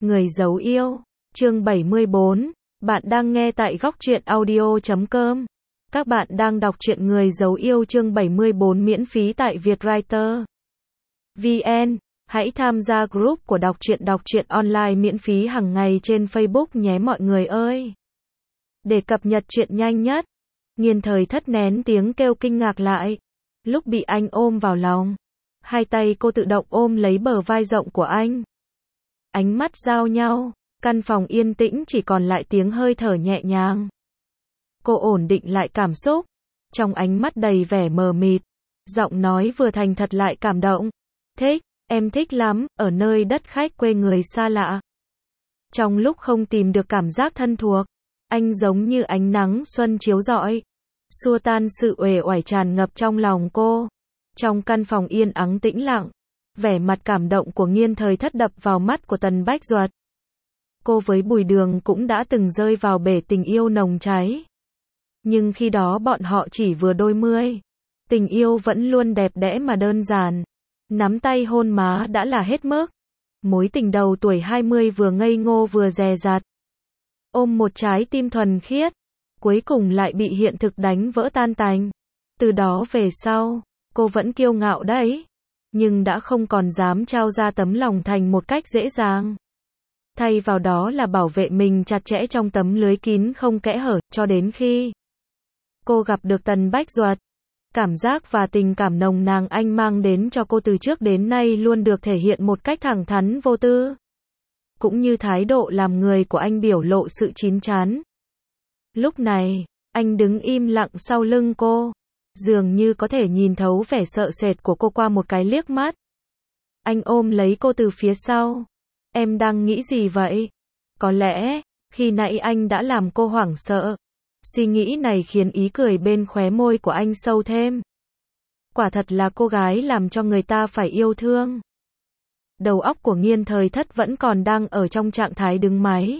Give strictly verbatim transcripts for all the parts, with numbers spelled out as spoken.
Người giấu yêu, chương bảy mươi bốn, bạn đang nghe tại góc truyện audio chấm com. Các bạn đang đọc truyện Người giấu yêu chương bảy mươi bốn miễn phí tại Vietwriter chấm vn. Hãy tham gia group của đọc truyện đọc truyện online miễn phí hàng ngày trên Facebook nhé mọi người ơi. Để cập nhật truyện nhanh nhất. Nghiên Thời Thất nén tiếng kêu kinh ngạc lại. Lúc bị anh ôm vào lòng, hai tay cô tự động ôm lấy bờ vai rộng của anh. Ánh mắt giao nhau, căn phòng yên tĩnh chỉ còn lại tiếng hơi thở nhẹ nhàng. Cô ổn định lại cảm xúc, trong ánh mắt đầy vẻ mờ mịt, giọng nói vừa thành thật lại cảm động. Thích, em thích lắm, ở nơi đất khách quê người xa lạ. Trong lúc không tìm được cảm giác thân thuộc, anh giống như ánh nắng xuân chiếu rọi, xua tan sự uể oải tràn ngập trong lòng cô. Trong căn phòng yên ắng tĩnh lặng, vẻ mặt cảm động của Nghiên Thời Thất đập vào mắt của Tần Bách Duật. Cô với Bùi Đường cũng đã từng rơi vào bể tình yêu nồng cháy. Nhưng khi đó bọn họ chỉ vừa đôi mươi. Tình yêu vẫn luôn đẹp đẽ mà đơn giản. Nắm tay hôn má đã là hết mức. Mối tình đầu tuổi hai mươi vừa ngây ngô vừa dè dặt. Ôm một trái tim thuần khiết, cuối cùng lại bị hiện thực đánh vỡ tan tành. Từ đó về sau, cô vẫn kiêu ngạo đấy, nhưng đã không còn dám trao ra tấm lòng thành một cách dễ dàng. Thay vào đó là bảo vệ mình chặt chẽ trong tấm lưới kín không kẽ hở, cho đến khi cô gặp được Tần Bách Duật. Cảm giác và tình cảm nồng nàn anh mang đến cho cô từ trước đến nay luôn được thể hiện một cách thẳng thắn vô tư. Cũng như thái độ làm người của anh biểu lộ sự chín chắn. Lúc này, anh đứng im lặng sau lưng cô, dường như có thể nhìn thấu vẻ sợ sệt của cô qua một cái liếc mắt. Anh ôm lấy cô từ phía sau. Em đang nghĩ gì vậy? Có lẽ, khi nãy anh đã làm cô hoảng sợ. Suy nghĩ này khiến ý cười bên khóe môi của anh sâu thêm. Quả thật là cô gái làm cho người ta phải yêu thương. Đầu óc của Nghiên Thời Thất vẫn còn đang ở trong trạng thái đứng máy.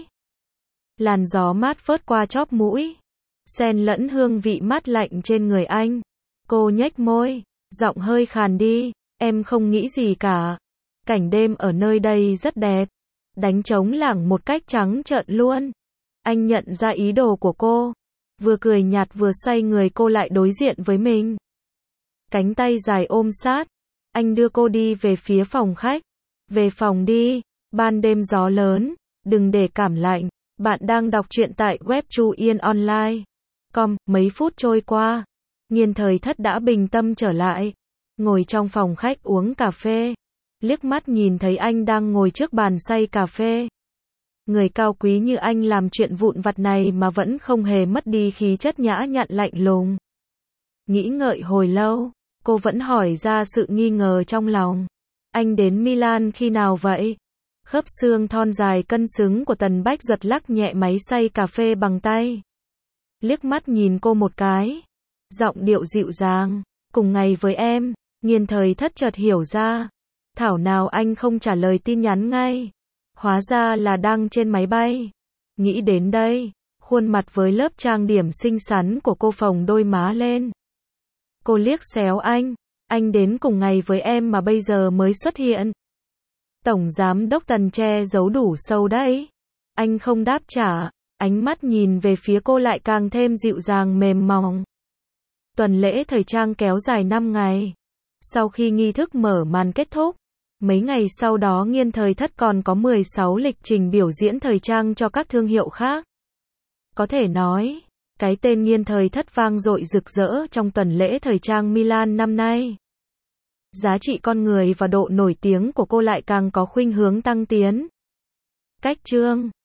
Làn gió mát phớt qua chóp mũi, xen lẫn hương vị mát lạnh trên người anh. Cô nhếch môi, giọng hơi khàn đi. Em không nghĩ gì cả. Cảnh đêm ở nơi đây rất đẹp. Đánh trống lảng một cách trắng trợn luôn. Anh nhận ra ý đồ của cô. Vừa cười nhạt vừa xoay người cô lại đối diện với mình. Cánh tay dài ôm sát. Anh đưa cô đi về phía phòng khách. Về phòng đi. Ban đêm gió lớn. Đừng để cảm lạnh. Bạn đang đọc truyện tại web chu yên online chấm com. Mấy phút trôi qua, Nghiên Thời Thất đã bình tâm trở lại. Ngồi trong phòng khách uống cà phê. Liếc mắt nhìn thấy anh đang ngồi trước bàn xay cà phê. Người cao quý như anh làm chuyện vụn vặt này mà vẫn không hề mất đi khí chất nhã nhặn lạnh lùng. Nghĩ ngợi hồi lâu, cô vẫn hỏi ra sự nghi ngờ trong lòng. Anh đến Milan khi nào vậy? Khớp xương thon dài cân xứng của Tần Bách Duật lắc nhẹ máy xay cà phê bằng tay. Liếc mắt nhìn cô một cái. Giọng điệu dịu dàng. Cùng ngày với em. Nghiên Thời Thất chợt hiểu ra. Thảo nào anh không trả lời tin nhắn ngay. Hóa ra là đang trên máy bay. Nghĩ đến đây, khuôn mặt với lớp trang điểm xinh xắn của cô phồng đôi má lên. Cô liếc xéo anh. Anh đến cùng ngày với em mà bây giờ mới xuất hiện. Tổng giám đốc Tần che giấu đủ sâu đấy. Anh không đáp trả. Ánh mắt nhìn về phía cô lại càng thêm dịu dàng mềm mỏng. Tuần lễ thời trang kéo dài năm ngày. Sau khi nghi thức mở màn kết thúc, mấy ngày sau đó Nghiên Thời Thất còn có mười sáu lịch trình biểu diễn thời trang cho các thương hiệu khác. Có thể nói, cái tên Nghiên Thời Thất vang dội rực rỡ trong tuần lễ thời trang Milan năm nay. Giá trị con người và độ nổi tiếng của cô lại càng có khuynh hướng tăng tiến. Cách chương